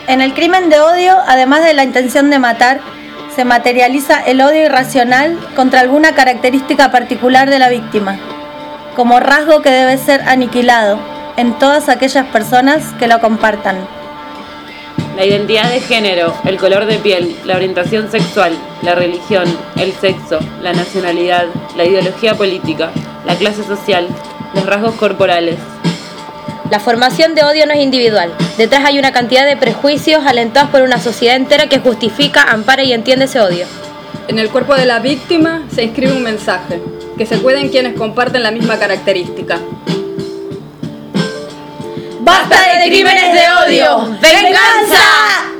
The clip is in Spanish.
En el crimen de odio, además de la intención de matar, se materializa el odio irracional contra alguna característica particular de la víctima, como rasgo que debe ser aniquilado en todas aquellas personas que lo compartan. La identidad de género, el color de piel, la orientación sexual, la religión, el sexo, la nacionalidad, la ideología política, la clase social, los rasgos corporales. La formación de odio no es individual. Detrás hay una cantidad de prejuicios alentados por una sociedad entera que justifica, ampara y entiende ese odio. En el cuerpo de la víctima se inscribe un mensaje, que se cuiden quienes comparten la misma característica. ¡Basta de crímenes de odio! ¡Venganza!